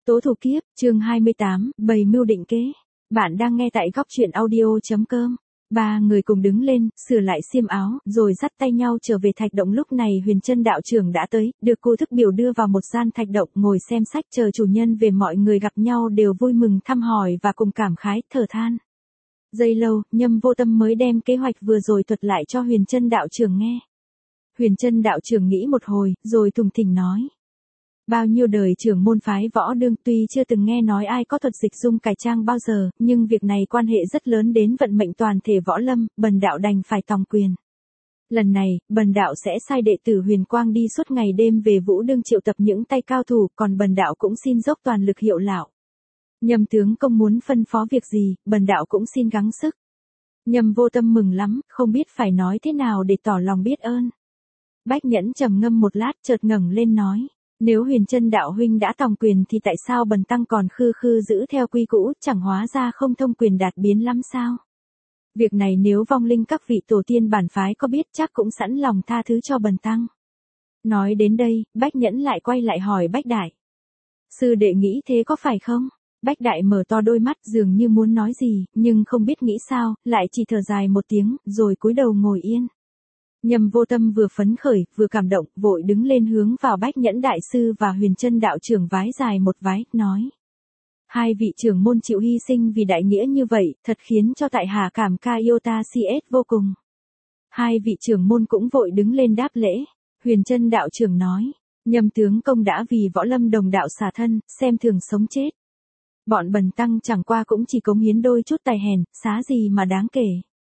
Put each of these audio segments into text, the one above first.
Tố thủ kiếp, chương 28, bày mưu định kế. Bạn đang nghe tại góc truyện audio.com. Ba người cùng đứng lên, sửa lại xiêm áo, rồi dắt tay nhau trở về thạch động. Lúc này Huyền Trân đạo trưởng đã tới, được cô thức biểu đưa vào một gian thạch động, ngồi xem sách chờ chủ nhân về. Mọi người gặp nhau đều vui mừng thăm hỏi và cùng cảm khái, thở than. Giây lâu, Nhâm Vô Tâm mới đem kế hoạch vừa rồi thuật lại cho Huyền Trân đạo trưởng nghe. Huyền Trân đạo trưởng nghĩ một hồi, rồi thùng thình nói. Bao nhiêu đời trưởng môn phái võ đương, tuy chưa từng nghe nói ai có thuật dịch dung cải trang bao giờ, nhưng việc này quan hệ rất lớn đến vận mệnh toàn thể võ lâm, bần đạo đành phải tòng quyền. Lần này, bần đạo sẽ sai đệ tử Huyền Quang đi suốt ngày đêm về Vũ Đương triệu tập những tay cao thủ, còn bần đạo cũng xin dốc toàn lực hiệu lão. Nhâm tướng công muốn phân phó việc gì, bần đạo cũng xin gắng sức. Nhâm Vô Tâm mừng lắm, không biết phải nói thế nào để tỏ lòng biết ơn. Bách Nhẫn trầm ngâm một lát, chợt ngẩng lên nói. Nếu Huyền Trân đạo huynh đã tòng quyền thì tại sao bần tăng còn khư khư giữ theo quy cũ, chẳng hóa ra không thông quyền đạt biến lắm sao? Việc này nếu vong linh các vị tổ tiên bản phái có biết chắc cũng sẵn lòng tha thứ cho bần tăng. Nói đến đây, Bách Nhẫn lại quay lại hỏi Bách Đại. Sư đệ nghĩ thế có phải không? Bách Đại mở to đôi mắt dường như muốn nói gì, nhưng không biết nghĩ sao, lại chỉ thở dài một tiếng, rồi cúi đầu ngồi yên. Nhâm Vô Tâm vừa phấn khởi, vừa cảm động, vội đứng lên hướng vào Bách Nhẫn đại sư và Huyền Trân đạo trưởng vái dài một vái, nói. Hai vị trưởng môn chịu hy sinh vì đại nghĩa như vậy, thật khiến cho tại hạ cảm ca yêu ta CS vô cùng. Hai vị trưởng môn cũng vội đứng lên đáp lễ. Huyền Trân đạo trưởng nói, Nhâm tướng công đã vì võ lâm đồng đạo xả thân, xem thường sống chết. Bọn bần tăng chẳng qua cũng chỉ cống hiến đôi chút tài hèn, xá gì mà đáng kể.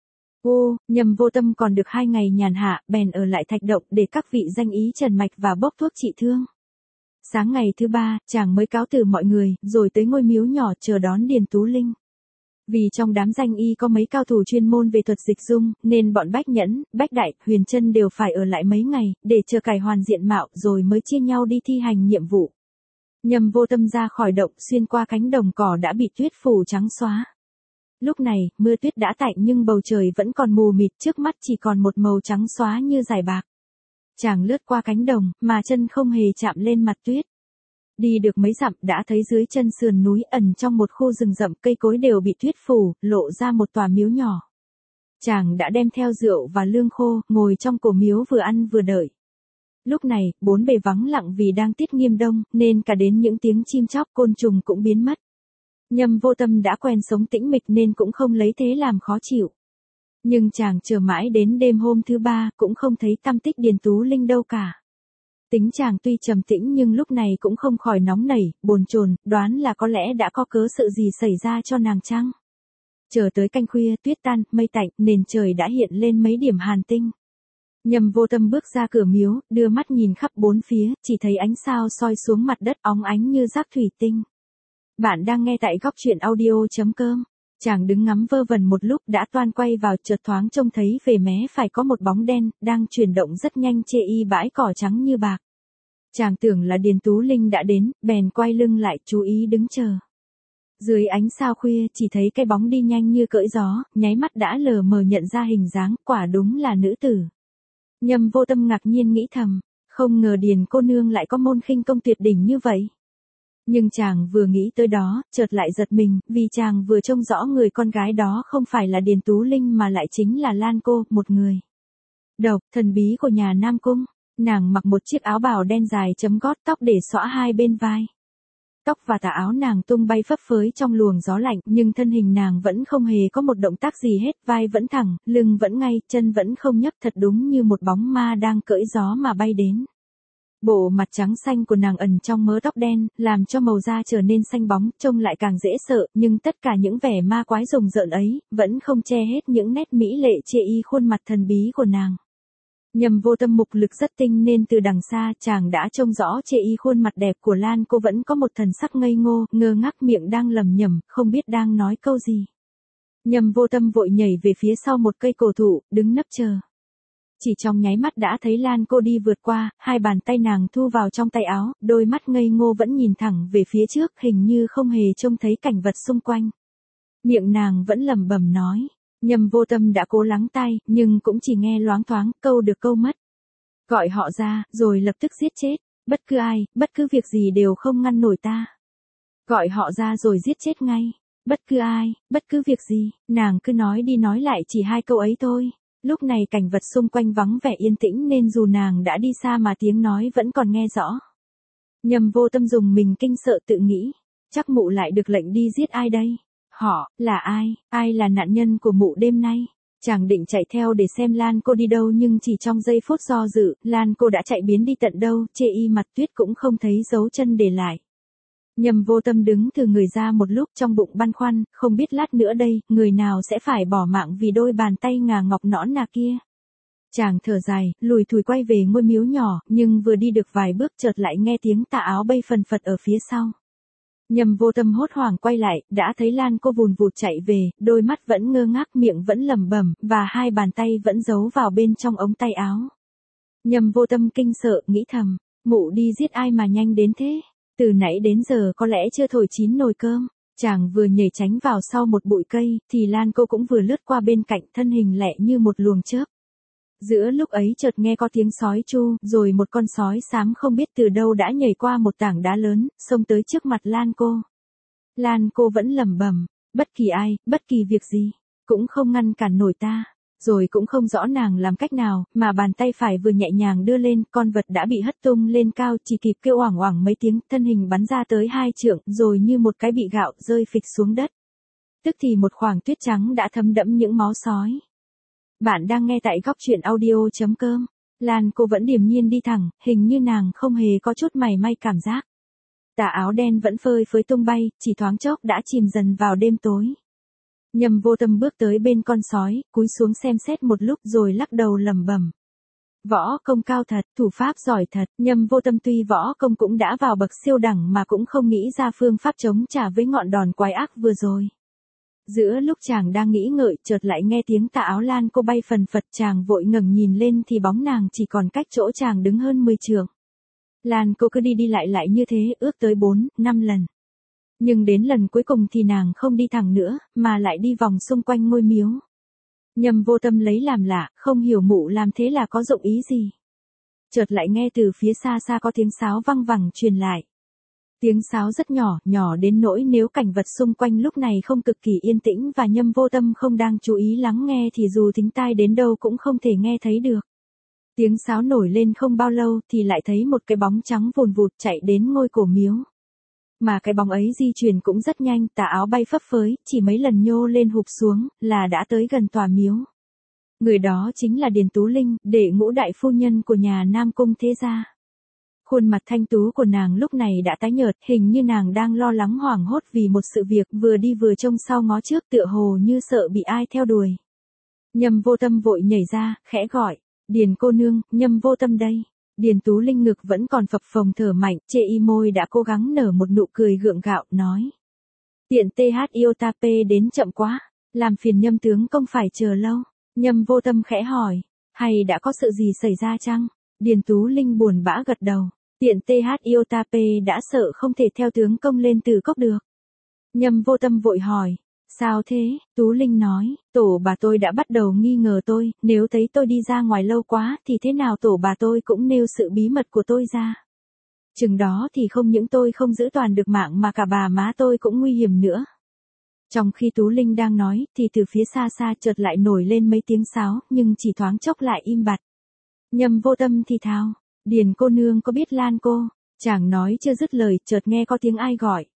Nhâm Vô Tâm còn được 2 ngày nhàn hạ, bèn ở lại thạch động để các vị danh ý trần mạch và bốc thuốc trị thương. Sáng ngày thứ 3, chàng mới cáo từ mọi người, rồi tới ngôi miếu nhỏ chờ đón Điền Tú Linh. Vì trong đám danh y có mấy cao thủ chuyên môn về thuật dịch dung, nên bọn Bách Nhẫn, Bách Đại, Huyền Trân đều phải ở lại mấy ngày, để chờ cải hoàn diện mạo rồi mới chia nhau đi thi hành nhiệm vụ. Nhâm Vô Tâm ra khỏi động, xuyên qua cánh đồng cỏ đã bị tuyết phủ trắng xóa. Lúc này, mưa tuyết đã tạnh nhưng bầu trời vẫn còn mù mịt, trước mắt chỉ còn một màu trắng xóa như dải bạc. Chàng lướt qua cánh đồng, mà chân không hề chạm lên mặt tuyết. Đi được mấy dặm đã thấy dưới chân sườn núi ẩn trong một khu rừng rậm, cây cối đều bị tuyết phủ, lộ ra một tòa miếu nhỏ. Chàng đã đem theo rượu và lương khô, ngồi trong cổ miếu vừa ăn vừa đợi. Lúc này, bốn bề vắng lặng vì đang tiết nghiêm đông, nên cả đến những tiếng chim chóc côn trùng cũng biến mất. Nhâm Vô Tâm đã quen sống tĩnh mịch nên cũng không lấy thế làm khó chịu. Nhưng chàng chờ mãi đến đêm hôm thứ 3 cũng không thấy tăm tích Điền Tú Linh đâu cả. Tính chàng tuy trầm tĩnh nhưng lúc này cũng không khỏi nóng nảy, bồn chồn, đoán là có lẽ đã có cớ sự gì xảy ra cho nàng chăng. Chờ tới canh khuya, tuyết tan, mây tạnh, nền trời đã hiện lên mấy điểm hàn tinh. Nhâm Vô Tâm bước ra cửa miếu, đưa mắt nhìn khắp bốn phía, chỉ thấy ánh sao soi xuống mặt đất óng ánh như rác thủy tinh. Bạn đang nghe tại góc truyện audio.com. Chàng đứng ngắm vơ vẩn một lúc đã toan quay vào, chợt thoáng trông thấy về mé phải có một bóng đen, đang chuyển động rất nhanh chê y bãi cỏ trắng như bạc. Chàng tưởng là Điền Tú Linh đã đến, bèn quay lưng lại chú ý đứng chờ. Dưới ánh sao khuya chỉ thấy cái bóng đi nhanh như cỡi gió, nháy mắt đã lờ mờ nhận ra hình dáng, quả đúng là nữ tử. Nhâm Vô Tâm ngạc nhiên nghĩ thầm, không ngờ Điền cô nương lại có môn khinh công tuyệt đỉnh như vậy. Nhưng chàng vừa nghĩ tới đó, chợt lại giật mình, vì chàng vừa trông rõ người con gái đó không phải là Điền Tú Linh mà lại chính là Lan Cô, một người độc, thần bí của nhà Nam Cung. Nàng mặc một chiếc áo bào đen dài chấm gót, tóc để xõa hai bên vai. Tóc và tà áo nàng tung bay phấp phới trong luồng gió lạnh, nhưng thân hình nàng vẫn không hề có một động tác gì hết, vai vẫn thẳng, lưng vẫn ngay, chân vẫn không nhấc, thật đúng như một bóng ma đang cưỡi gió mà bay đến. Bộ mặt trắng xanh của nàng ẩn trong mớ tóc đen, làm cho màu da trở nên xanh bóng, trông lại càng dễ sợ, nhưng tất cả những vẻ ma quái rùng rợn ấy, vẫn không che hết những nét mỹ lệ chê y khuôn mặt thần bí của nàng. Nhâm Vô Tâm mục lực rất tinh nên từ đằng xa chàng đã trông rõ chê y khuôn mặt đẹp của Lan Cô vẫn có một thần sắc ngây ngô, ngơ ngác, miệng đang lẩm nhẩm, không biết đang nói câu gì. Nhâm Vô Tâm vội nhảy về phía sau một cây cổ thụ, đứng nấp chờ. Chỉ trong nháy mắt đã thấy Lan Cô đi vượt qua, hai bàn tay nàng thu vào trong tay áo, đôi mắt ngây ngô vẫn nhìn thẳng về phía trước, hình như không hề trông thấy cảnh vật xung quanh. Miệng nàng vẫn lẩm bẩm nói. Nhâm Vô Tâm đã cố lắng tai, nhưng cũng chỉ nghe loáng thoáng, câu được câu mất. Gọi họ ra, rồi lập tức giết chết, bất cứ ai, bất cứ việc gì đều không ngăn nổi ta. Gọi họ ra rồi giết chết ngay. Bất cứ ai, bất cứ việc gì, nàng cứ nói đi nói lại chỉ 2 câu ấy thôi. Lúc này cảnh vật xung quanh vắng vẻ yên tĩnh nên dù nàng đã đi xa mà tiếng nói vẫn còn nghe rõ. Nhầm Vô Tâm dùng mình kinh sợ tự nghĩ. Chắc mụ lại được lệnh đi giết ai đây? Họ, là ai? Ai là nạn nhân của mụ đêm nay? Chàng định chạy theo để xem Lan cô đi đâu nhưng chỉ trong giây phút do dự, Lan cô đã chạy biến đi tận đâu, chê y mặt tuyết cũng không thấy dấu chân để lại. Nhầm Vô Tâm đứng thừ người ra một lúc trong bụng băn khoăn, không biết lát nữa đây, người nào sẽ phải bỏ mạng vì đôi bàn tay ngà ngọc nõn nà kia. Chàng thở dài, lùi thủi quay về ngôi miếu nhỏ, nhưng vừa đi được vài bước chợt lại nghe tiếng tà áo bay phần phật ở phía sau. Nhầm Vô Tâm hốt hoảng quay lại, đã thấy Lan cô vùn vụt chạy về, đôi mắt vẫn ngơ ngác, miệng vẫn lẩm bẩm, và 2 bàn tay vẫn giấu vào bên trong ống tay áo. Nhầm Vô Tâm kinh sợ, nghĩ thầm, mụ đi giết ai mà nhanh đến thế? Từ nãy đến giờ có lẽ chưa thổi chín nồi cơm. Chàng vừa nhảy tránh vào sau một bụi cây, thì Lan cô cũng vừa lướt qua bên cạnh, thân hình lẹ như một luồng chớp. Giữa lúc ấy chợt nghe có tiếng sói chu, rồi một con sói xám không biết từ đâu đã nhảy qua một tảng đá lớn, xông tới trước mặt Lan cô. Lan cô vẫn lẩm bẩm, bất kỳ ai, bất kỳ việc gì, cũng không ngăn cản nổi ta. Rồi cũng không rõ nàng làm cách nào, mà bàn tay phải vừa nhẹ nhàng đưa lên, con vật đã bị hất tung lên cao, chỉ kịp kêu oảng oảng mấy tiếng, thân hình bắn ra tới 2 trượng, rồi như một cái bị gạo rơi phịch xuống đất. Tức thì một khoảng tuyết trắng đã thấm đẫm những máu sói. Bạn đang nghe tại góc truyện audio.com. Lan cô vẫn điềm nhiên đi thẳng, hình như nàng không hề có chút mảy may cảm giác. Tà áo đen vẫn phơi phới tung bay, chỉ thoáng chốc đã chìm dần vào đêm tối. Nhầm Vô Tâm bước tới bên con sói, cúi xuống xem xét một lúc rồi lắc đầu lẩm bẩm. Võ công cao thật, thủ pháp giỏi thật, Nhầm Vô Tâm tuy võ công cũng đã vào bậc siêu đẳng mà cũng không nghĩ ra phương pháp chống trả với ngọn đòn quái ác vừa rồi. Giữa lúc chàng đang nghĩ ngợi, chợt lại nghe tiếng tà áo Lan cô bay phần phật, chàng vội ngẩng nhìn lên thì bóng nàng chỉ còn cách chỗ chàng đứng hơn 10 trượng. Lan cô cứ đi đi lại như thế, ước tới 4-5 lần. Nhưng đến lần cuối cùng thì nàng không đi thẳng nữa, mà lại đi vòng xung quanh ngôi miếu. Nhầm Vô Tâm lấy làm lạ, không hiểu mụ làm thế là có dụng ý gì. Chợt lại nghe từ phía xa xa có tiếng sáo văng vẳng truyền lại. Tiếng sáo rất nhỏ, nhỏ đến nỗi nếu cảnh vật xung quanh lúc này không cực kỳ yên tĩnh và Nhâm Vô Tâm không đang chú ý lắng nghe thì dù thính tai đến đâu cũng không thể nghe thấy được. Tiếng sáo nổi lên không bao lâu thì lại thấy một cái bóng trắng vùn vụt chạy đến ngôi cổ miếu. Mà cái bóng ấy di chuyển cũng rất nhanh, tà áo bay phấp phới, chỉ mấy lần nhô lên hụp xuống, là đã tới gần tòa miếu. Người đó chính là Điền Tú Linh, đệ ngũ đại phu nhân của nhà Nam Cung thế gia. Khuôn mặt thanh tú của nàng lúc này đã tái nhợt, hình như nàng đang lo lắng hoảng hốt vì một sự việc, vừa đi vừa trông sau ngó trước, tựa hồ như sợ bị ai theo đuổi. Nhâm Vô Tâm vội nhảy ra, khẽ gọi, Điền cô nương, Nhâm Vô Tâm đây. Điền Tú Linh ngực vẫn còn phập phồng thở mạnh, chê y môi đã cố gắng nở một nụ cười gượng gạo, nói. Tiện TH Iotap đến chậm quá, làm phiền Nhâm tướng công phải chờ lâu. Nhâm Vô Tâm khẽ hỏi, hay đã có sự gì xảy ra chăng? Điền Tú Linh buồn bã gật đầu, tiện TH Iotap đã sợ không thể theo tướng công lên Từ Cốc được. Nhâm Vô Tâm vội hỏi, sao thế? Tú Linh nói, tổ bà tôi đã bắt đầu nghi ngờ tôi, nếu thấy tôi đi ra ngoài lâu quá thì thế nào tổ bà tôi cũng nêu sự bí mật của tôi ra. Chừng đó thì không những tôi không giữ toàn được mạng mà cả bà má tôi cũng nguy hiểm nữa. Trong khi Tú Linh đang nói thì từ phía xa xa chợt lại nổi lên mấy tiếng sáo, nhưng chỉ thoáng chốc lại im bặt. Nhâm Vô Tâm thì thào, Điền cô nương có biết Lan cô? Chàng nói chưa dứt lời, chợt nghe có tiếng ai gọi.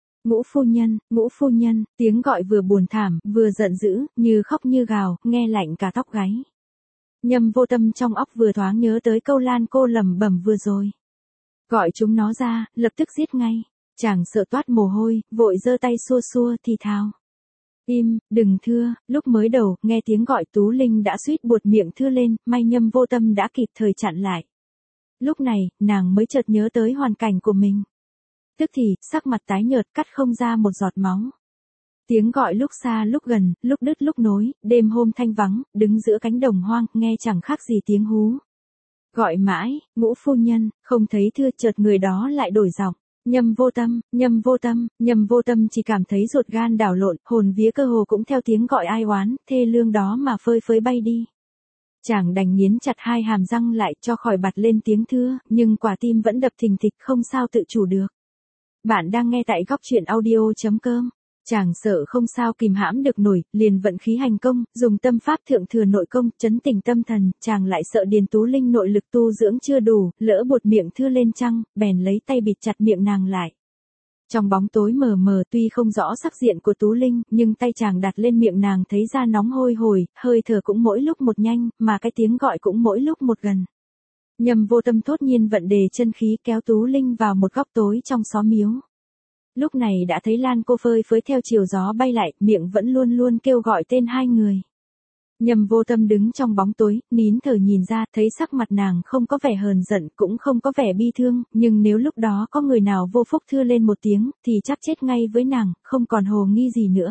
Ngũ phu nhân, tiếng gọi vừa buồn thảm, vừa giận dữ, như khóc như gào, nghe lạnh cả tóc gáy. Nhâm Vô Tâm trong óc vừa thoáng nhớ tới câu Lan cô lẩm bẩm vừa rồi. Gọi chúng nó ra, lập tức giết ngay. Chàng sợ toát mồ hôi, vội giơ tay xua xua thì thào. Im, đừng thưa, lúc mới đầu, nghe tiếng gọi Tú Linh đã suýt buột miệng thưa lên, may Nhâm Vô Tâm đã kịp thời chặn lại. Lúc này, nàng mới chợt nhớ tới hoàn cảnh của mình. Tức thì, sắc mặt tái nhợt cắt không ra một giọt máu. Tiếng gọi lúc xa lúc gần, lúc đứt lúc nối, đêm hôm thanh vắng, đứng giữa cánh đồng hoang, nghe chẳng khác gì tiếng hú. Gọi mãi, Ngũ phu nhân, không thấy thưa, chợt người đó lại đổi giọng. Nhâm Vô Tâm, Nhâm Vô Tâm, Nhâm Vô Tâm chỉ cảm thấy ruột gan đảo lộn, hồn vía cơ hồ cũng theo tiếng gọi ai oán, thê lương đó mà phơi phới bay đi. Chàng đành nghiến chặt hai hàm răng lại cho khỏi bật lên tiếng thưa, nhưng quả tim vẫn đập thình thịch không sao tự chủ được. Bạn đang nghe tại góc truyện audio.com. Chàng sợ không sao kìm hãm được nổi, liền vận khí hành công, dùng tâm pháp thượng thừa nội công, trấn tỉnh tâm thần, chàng lại sợ Điền Tú Linh nội lực tu dưỡng chưa đủ, lỡ buột miệng thưa lên chăng, bèn lấy tay bịt chặt miệng nàng lại. Trong bóng tối mờ mờ tuy không rõ sắc diện của Tú Linh, nhưng tay chàng đặt lên miệng nàng thấy da nóng hôi hổi, hơi thở cũng mỗi lúc một nhanh, mà cái tiếng gọi cũng mỗi lúc một gần. Nhâm Vô Tâm thốt nhiên vận đề chân khí kéo Tú Linh vào một góc tối trong xó miếu. Lúc này đã thấy Lan cô phơi phới theo chiều gió bay lại, miệng vẫn luôn luôn kêu gọi tên hai người. Nhâm Vô Tâm đứng trong bóng tối, nín thở nhìn ra, thấy sắc mặt nàng không có vẻ hờn giận, cũng không có vẻ bi thương, nhưng nếu lúc đó có người nào vô phúc thưa lên một tiếng, thì chắc chết ngay với nàng, không còn hồ nghi gì nữa.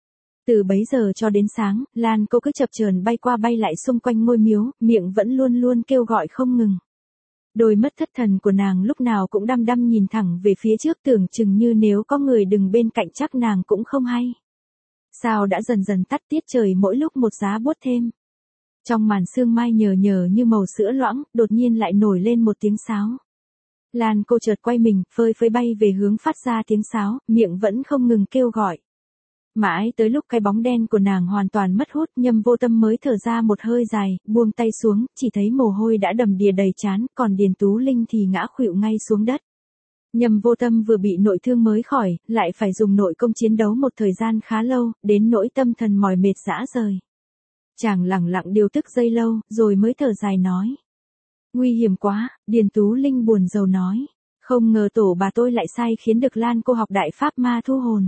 Từ bấy giờ cho đến sáng, Lan cô cứ chập chờn bay qua bay lại xung quanh ngôi miếu, miệng vẫn luôn luôn kêu gọi không ngừng. Đôi mắt thất thần của nàng lúc nào cũng đăm đăm nhìn thẳng về phía trước, tưởng chừng như nếu có người đứng bên cạnh chắc nàng cũng không hay. Sao đã dần dần tắt, tiết trời mỗi lúc một giá buốt thêm. Trong màn sương mai nhờ nhờ như màu sữa loãng, đột nhiên lại nổi lên một tiếng sáo. Lan cô chợt quay mình, phơi phới bay về hướng phát ra tiếng sáo, miệng vẫn không ngừng kêu gọi. Mãi tới lúc cái bóng đen của nàng hoàn toàn mất hút, Nhâm Vô Tâm mới thở ra một hơi dài, buông tay xuống, chỉ thấy mồ hôi đã đầm đìa đầy trán, còn Điền Tú Linh thì ngã khuỵu ngay xuống đất. Nhâm Vô Tâm vừa bị nội thương mới khỏi, lại phải dùng nội công chiến đấu một thời gian khá lâu, đến nỗi tâm thần mỏi mệt rã rời. Chàng lẳng lặng điều tức giây lâu, rồi mới thở dài nói. Nguy hiểm quá, Điền Tú Linh buồn rầu nói. Không ngờ tổ bà tôi lại sai khiến được Lan cô học đại pháp ma thu hồn.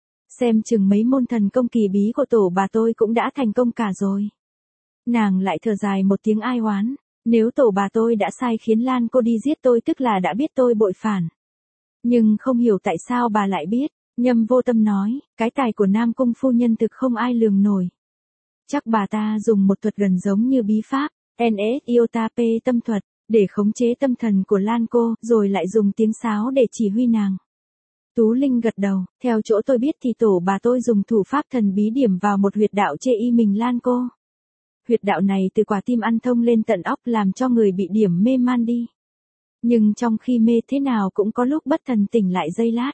Xem chừng mấy môn thần công kỳ bí của tổ bà tôi cũng đã thành công cả rồi. Nàng lại thở dài một tiếng ai oán. Nếu tổ bà tôi đã sai khiến Lan cô đi giết tôi tức là đã biết tôi bội phản. Nhưng không hiểu tại sao bà lại biết. Nhâm Vô Tâm nói, cái tài của Nam Cung phu nhân thực không ai lường nổi. Chắc bà ta dùng một thuật gần giống như bí pháp, NS Iota P tâm thuật, để khống chế tâm thần của Lan cô, rồi lại dùng tiếng sáo để chỉ huy nàng. Tú Linh gật đầu, theo chỗ tôi biết thì tổ bà tôi dùng thủ pháp thần bí điểm vào một huyệt đạo chê y mình Lan cô. Huyệt đạo này từ quả tim ăn thông lên tận óc làm cho người bị điểm mê man đi. Nhưng trong khi mê thế nào cũng có lúc bất thần tỉnh lại giây lát.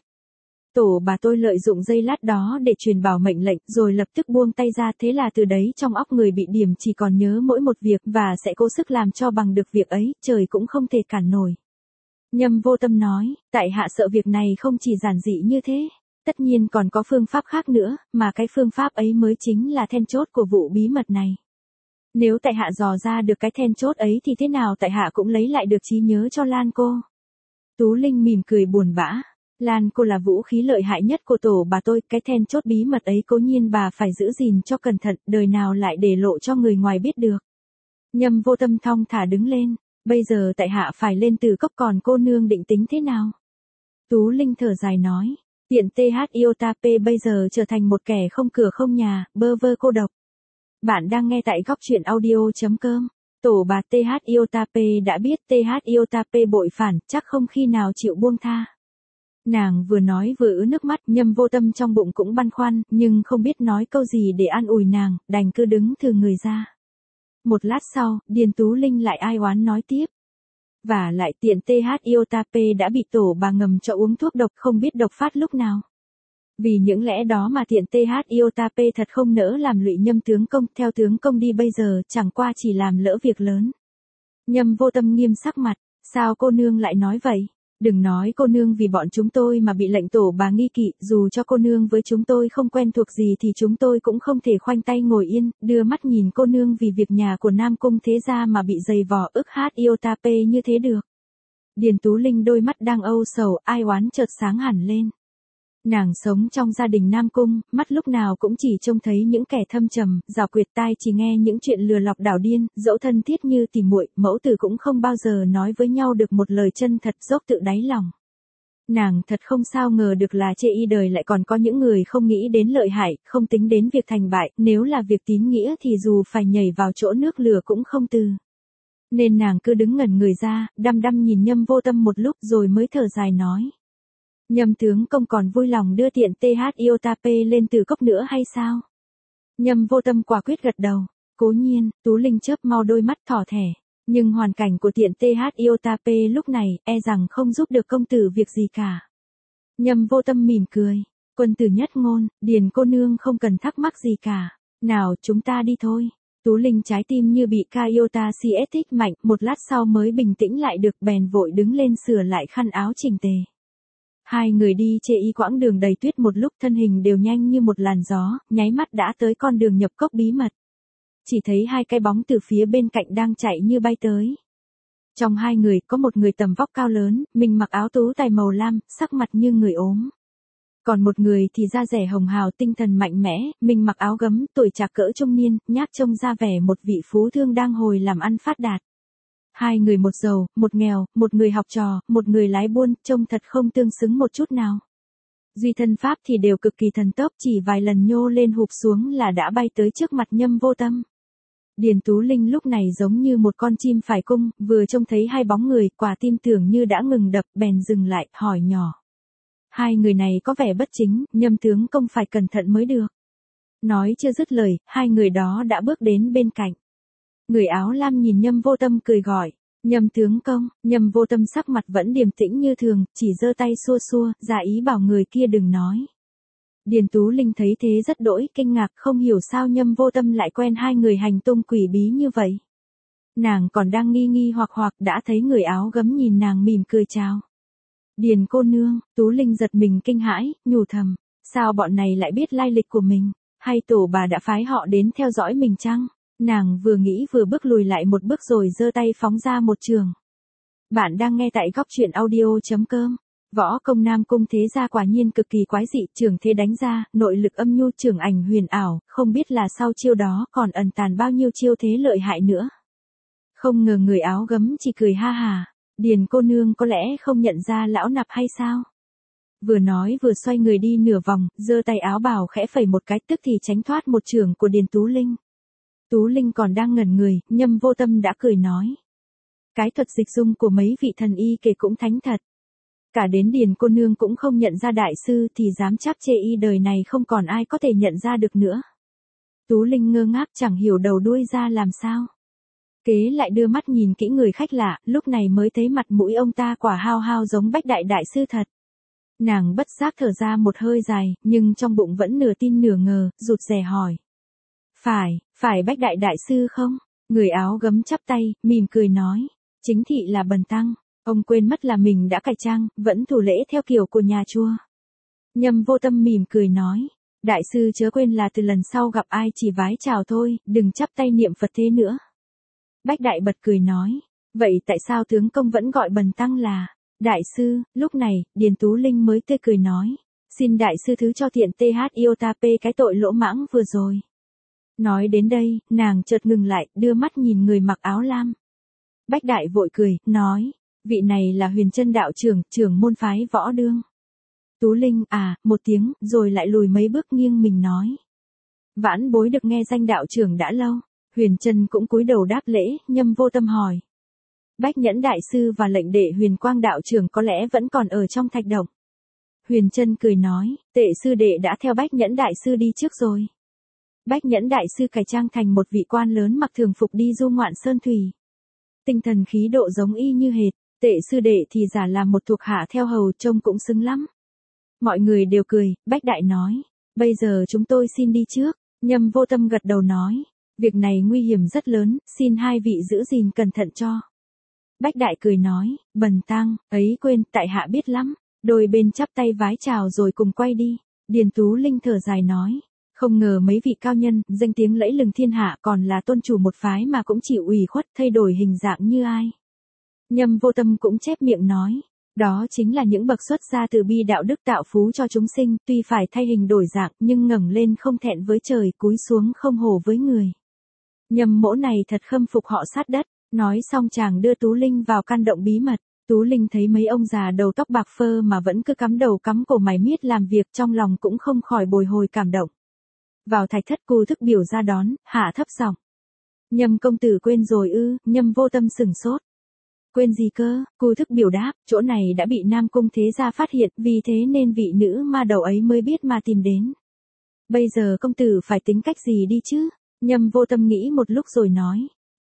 Tổ bà tôi lợi dụng giây lát đó để truyền bảo mệnh lệnh rồi lập tức buông tay ra, thế là từ đấy trong óc người bị điểm chỉ còn nhớ mỗi một việc và sẽ cố sức làm cho bằng được việc ấy, trời cũng không thể cản nổi. Nhâm Vô Tâm nói, tại hạ sợ việc này không chỉ giản dị như thế, tất nhiên còn có phương pháp khác nữa, mà cái phương pháp ấy mới chính là then chốt của vụ bí mật này. Nếu tại hạ dò ra được cái then chốt ấy thì thế nào tại hạ cũng lấy lại được trí nhớ cho Lan cô. Tú Linh mỉm cười buồn bã. Lan cô là vũ khí lợi hại nhất của tổ bà tôi, cái then chốt bí mật ấy cố nhiên bà phải giữ gìn cho cẩn thận, đời nào lại để lộ cho người ngoài biết được. Nhâm Vô Tâm thong thả đứng lên, bây giờ tại hạ phải lên Từ Cốc, còn cô nương định tính thế nào? Tú Linh thở dài nói, tiện TH Iota P bây giờ trở thành một kẻ không cửa không nhà, bơ vơ cô độc. Bạn đang nghe tại góc truyện audio.com. Tổ bà TH Iota P đã biết TH Iota P bội phản, chắc không khi nào chịu buông tha. Nàng vừa nói vừa ứa nước mắt, Nhâm Vô Tâm trong bụng cũng băn khoăn, nhưng không biết nói câu gì để an ủi nàng, đành cứ đứng thừ người ra. Một lát sau, Điền Tú Linh lại ai oán nói tiếp. Và lại tiện TH Iota P đã bị tổ bà ngầm cho uống thuốc độc, không biết độc phát lúc nào. Vì những lẽ đó mà tiện TH Iota P thật không nỡ làm lụy Nhâm tướng công, theo tướng công đi bây giờ, chẳng qua chỉ làm lỡ việc lớn. Nhâm Vô Tâm nghiêm sắc mặt, sao cô nương lại nói vậy? Đừng nói cô nương vì bọn chúng tôi mà bị lệnh tổ bà nghi kỵ, dù cho cô nương với chúng tôi không quen thuộc gì thì chúng tôi cũng không thể khoanh tay ngồi yên, đưa mắt nhìn cô nương vì việc nhà của Nam Cung thế gia mà bị dày vò ức hát Iota P như thế được. Điền Tú Linh đôi mắt đang âu sầu, ai oán chợt sáng hẳn lên. Nàng sống trong gia đình Nam Cung, mắt lúc nào cũng chỉ trông thấy những kẻ thâm trầm, giảo quyệt, tai chỉ nghe những chuyện lừa lọc đảo điên, dẫu thân thiết như tỉ muội, mẫu tử cũng không bao giờ nói với nhau được một lời chân thật dốc tự đáy lòng. Nàng thật không sao ngờ được là chê y đời lại còn có những người không nghĩ đến lợi hại, không tính đến việc thành bại, nếu là việc tín nghĩa thì dù phải nhảy vào chỗ nước lửa cũng không từ. Nên nàng cứ đứng ngẩn người ra, đăm đăm nhìn Nhâm Vô Tâm một lúc rồi mới thở dài nói. Nhâm tướng công còn vui lòng đưa tiện TH Iota P lên Từ Cốc nữa hay sao? Nhâm Vô Tâm quả quyết gật đầu. Cố nhiên, Tú Linh chớp mau đôi mắt thỏ thẻ. Nhưng hoàn cảnh của tiện TH Iota P lúc này, e rằng không giúp được công tử việc gì cả. Nhâm Vô Tâm mỉm cười. Quân tử nhất ngôn, Điền cô nương không cần thắc mắc gì cả. Nào chúng ta đi thôi. Tú Linh trái tim như bị Kaiota kích mạnh, một lát sau mới bình tĩnh lại được, bèn vội đứng lên sửa lại khăn áo chỉnh tề. Hai người đi chê y quãng đường đầy tuyết một lúc, thân hình đều nhanh như một làn gió, nháy mắt đã tới con đường nhập cốc bí mật. Chỉ thấy hai cái bóng từ phía bên cạnh đang chạy như bay tới. Trong hai người có một người tầm vóc cao lớn, mình mặc áo tú tài màu lam, sắc mặt như người ốm. Còn một người thì da dẻ hồng hào, tinh thần mạnh mẽ, mình mặc áo gấm, tuổi trạc cỡ trung niên, nhác trông ra vẻ một vị phú thương đang hồi làm ăn phát đạt. Hai người một giàu, một nghèo, một người học trò, một người lái buôn, trông thật không tương xứng một chút nào. Duy thân pháp thì đều cực kỳ thần tốc, chỉ vài lần nhô lên hụp xuống là đã bay tới trước mặt Nhâm Vô Tâm. Điền Tú Linh lúc này giống như một con chim phải cung, vừa trông thấy hai bóng người, quả tim tưởng như đã ngừng đập, bèn dừng lại, hỏi nhỏ. Hai người này có vẻ bất chính, Nhâm tướng công phải cẩn thận mới được. Nói chưa dứt lời, hai người đó đã bước đến bên cạnh. Người áo lam nhìn Nhâm Vô Tâm cười gọi. Nhâm tướng công. Nhâm Vô Tâm sắc mặt vẫn điềm tĩnh như thường, chỉ giơ tay xua xua, ra ý bảo người kia đừng nói. Điền Tú Linh thấy thế rất đỗi kinh ngạc, không hiểu sao Nhâm Vô Tâm lại quen hai người hành tung quỷ bí như vậy. Nàng còn đang nghi nghi hoặc đã thấy người áo gấm nhìn nàng mỉm cười chào. Điền cô nương. Tú Linh giật mình kinh hãi, nhủ thầm, sao bọn này lại biết lai lịch của mình, hay tổ bà đã phái họ đến theo dõi mình chăng? Nàng vừa nghĩ vừa bước lùi lại một bước rồi giơ tay phóng ra một trường. Bạn đang nghe tại góc truyện audio.com. Võ công Nam Cung thế gia quả nhiên cực kỳ quái dị, trường thế đánh ra, nội lực âm nhu, trường ảnh huyền ảo, không biết là sau chiêu đó còn ẩn tàng bao nhiêu chiêu thế lợi hại nữa. Không ngờ người áo gấm chỉ cười ha hà. Điền cô nương có lẽ không nhận ra lão nạp hay sao? Vừa nói vừa xoay người đi nửa vòng, giơ tay áo bào khẽ phẩy một cái, tức thì tránh thoát một chưởng của Điền Tú Linh. Tú Linh còn đang ngẩn người, Nhâm Vô Tâm đã cười nói. Cái thuật dịch dung của mấy vị thần y kể cũng thánh thật. Cả đến Điền cô nương cũng không nhận ra đại sư thì dám chắp chê y đời này không còn ai có thể nhận ra được nữa. Tú Linh ngơ ngác chẳng hiểu đầu đuôi ra làm sao. Kế lại đưa mắt nhìn kỹ người khách lạ, lúc này mới thấy mặt mũi ông ta quả hao hao giống Bách đại sư thật. Nàng bất giác thở ra một hơi dài, nhưng trong bụng vẫn nửa tin nửa ngờ, rụt rè hỏi. Phải Bách đại sư không? Người áo gấm chắp tay, mỉm cười nói. Chính thị là bần tăng, ông quên mất là mình đã cải trang, vẫn thủ lễ theo kiểu của nhà chùa. Nhâm Vô Tâm mỉm cười nói. Đại sư chớ quên là từ lần sau gặp ai chỉ vái chào thôi, đừng chắp tay niệm Phật thế nữa. Bách đại bật cười nói. Vậy tại sao tướng công vẫn gọi bần tăng là đại sư? Lúc này, Điền Tú Linh mới tươi cười nói. Xin đại sư thứ cho thiện THIOTAP cái tội lỗ mãng vừa rồi. Nói đến đây, nàng chợt ngừng lại, đưa mắt nhìn người mặc áo lam. Bách đại vội cười, nói. Vị này là Huyền Chân đạo trưởng, trưởng môn phái Võ Đương. Tú Linh một tiếng, rồi lại lùi mấy bước nghiêng mình nói. Vãn bối được nghe danh đạo trưởng đã lâu. Huyền Chân cũng cúi đầu đáp lễ, Nhâm Vô Tâm hỏi. Bách Nhẫn đại sư và lệnh đệ Huyền Quang đạo trưởng có lẽ vẫn còn ở trong thạch động. Huyền Chân cười nói, tệ sư đệ đã theo Bách Nhẫn đại sư đi trước rồi. Bách Nhẫn đại sư cải trang thành một vị quan lớn mặc thường phục đi du ngoạn sơn thủy. Tinh thần khí độ giống y như hệt, tệ sư đệ thì giả làm một thuộc hạ theo hầu, trông cũng xứng lắm. Mọi người đều cười, Bách đại nói, bây giờ chúng tôi xin đi trước. Nhâm Vô Tâm gật đầu nói. Việc này nguy hiểm rất lớn, xin hai vị giữ gìn cẩn thận cho. Bách đại cười nói, bần tăng, ấy quên, tại hạ biết lắm. Đôi bên chắp tay vái chào rồi cùng quay đi. Điền Tú Linh thở dài nói, không ngờ mấy vị cao nhân, danh tiếng lẫy lừng thiên hạ còn là tôn chủ một phái mà cũng chịu ủy khuất thay đổi hình dạng như ai. Nhâm Vô Tâm cũng chép miệng nói, đó chính là những bậc xuất gia từ bi đạo đức tạo phú cho chúng sinh, tuy phải thay hình đổi dạng nhưng ngẩng lên không thẹn với trời, cúi xuống không hổ với người. Nhâm mỗ này thật khâm phục họ sát đất. Nói xong chàng đưa Tú Linh vào căn động bí mật. Tú Linh thấy mấy ông già đầu tóc bạc phơ mà vẫn cứ cắm đầu cắm cổ mải miết làm việc, trong lòng cũng không khỏi bồi hồi cảm động. Vào thạch thất, Cù Thức Biểu ra đón, hạ thấp giọng. Nhâm công tử quên rồi ư? Nhâm Vô Tâm sửng sốt. Quên gì cơ? Cù Thức Biểu đáp, chỗ này đã bị Nam Cung thế gia phát hiện, vì thế nên vị nữ ma đầu ấy mới biết mà tìm đến. Bây giờ công tử phải tính cách gì đi chứ? Nhâm Vô Tâm nghĩ một lúc rồi nói.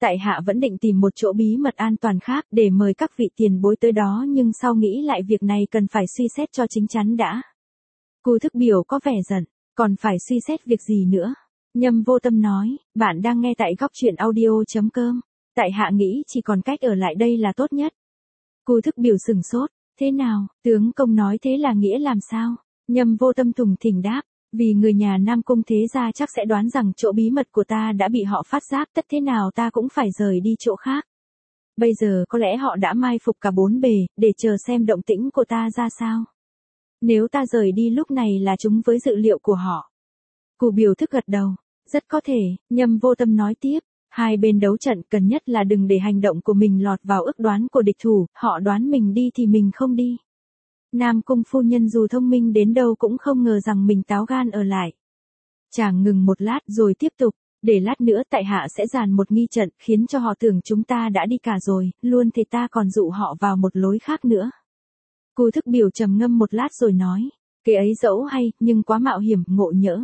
Tại hạ vẫn định tìm một chỗ bí mật an toàn khác để mời các vị tiền bối tới đó, nhưng sau nghĩ lại việc này cần phải suy xét cho chính chắn đã. Cù Thức Biểu có vẻ giận, còn phải suy xét việc gì nữa? Nhâm Vô Tâm nói, bạn đang nghe tại góc truyện audio.com. Tại hạ nghĩ chỉ còn cách ở lại đây là tốt nhất. Cù Thức Biểu sừng sốt, thế nào, tướng công nói thế là nghĩa làm sao? Nhâm Vô Tâm thùng thình đáp, vì người nhà Nam Cung thế gia chắc sẽ đoán rằng chỗ bí mật của ta đã bị họ phát giác, tất thế nào ta cũng phải rời đi chỗ khác. Bây giờ có lẽ họ đã mai phục cả bốn bề, để chờ xem động tĩnh của ta ra sao. Nếu ta rời đi lúc này là trúng với dự liệu của họ. Cù Biểu Thức gật đầu, rất có thể. Nhâm Vô Tâm nói tiếp, hai bên đấu trận cần nhất là đừng để hành động của mình lọt vào ước đoán của địch thủ, họ đoán mình đi thì mình không đi. Nam Cung phu nhân dù thông minh đến đâu cũng không ngờ rằng mình táo gan ở lại. Chàng ngừng một lát rồi tiếp tục, để lát nữa tại hạ sẽ dàn một nghi trận khiến cho họ tưởng chúng ta đã đi cả rồi, luôn thế ta còn dụ họ vào một lối khác nữa. Cù Thức Biểu trầm ngâm một lát rồi nói, kế ấy dẫu hay, nhưng quá mạo hiểm, ngộ nhỡ.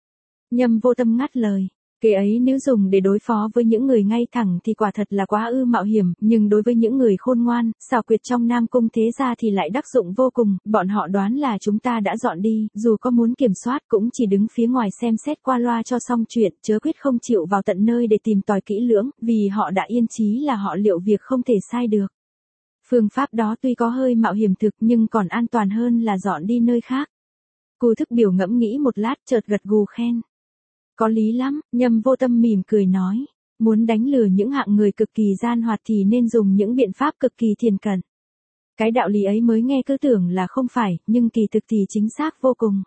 Nhâm Vô Tâm ngắt lời, kế ấy nếu dùng để đối phó với những người ngay thẳng thì quả thật là quá mạo hiểm, nhưng đối với những người khôn ngoan, xảo quyệt trong Nam Cung thế gia thì lại đắc dụng vô cùng, bọn họ đoán là chúng ta đã dọn đi, dù có muốn kiểm soát cũng chỉ đứng phía ngoài xem xét qua loa cho xong chuyện, chớ quyết không chịu vào tận nơi để tìm tòi kỹ lưỡng, vì họ đã yên chí là họ liệu việc không thể sai được. Phương pháp đó tuy có hơi mạo hiểm thực nhưng còn an toàn hơn là dọn đi nơi khác. Cù Thức Biểu ngẫm nghĩ một lát chợt gật gù khen. Có lý lắm, Nhâm Vô Tâm mỉm cười nói, muốn đánh lừa những hạng người cực kỳ gian hoạt thì nên dùng những biện pháp cực kỳ thiền cận. Cái đạo lý ấy mới nghe cứ tưởng là không phải, nhưng kỳ thực thì chính xác vô cùng.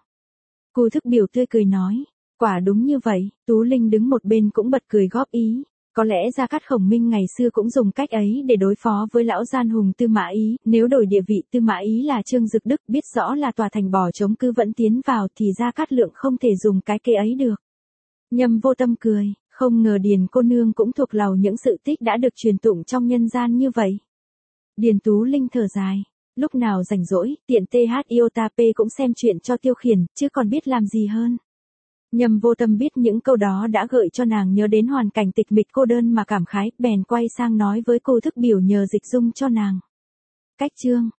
Cù Thức Biểu tươi cười nói, quả đúng như vậy. Tú Linh đứng một bên cũng bật cười góp ý. Có lẽ Gia Cát Khổng Minh ngày xưa cũng dùng cách ấy để đối phó với lão gian hùng Tư Mã Ý, nếu đổi địa vị Tư Mã Ý là Trương Dực Đức biết rõ là tòa thành bỏ trống cứ vẫn tiến vào thì Gia Cát Lượng không thể dùng cái kế ấy được. Nhâm Vô Tâm cười, không ngờ Điền cô nương cũng thuộc lầu những sự tích đã được truyền tụng trong nhân gian như vậy. Điền Tú Linh thở dài, lúc nào rảnh rỗi, tiện THIOTP cũng xem chuyện cho tiêu khiển, chứ còn biết làm gì hơn. Nhâm Vô Tâm biết những câu đó đã gợi cho nàng nhớ đến hoàn cảnh tịch mịch cô đơn mà cảm khái, bèn quay sang nói với Cù Thức Biểu nhờ dịch dung cho nàng. Cách chương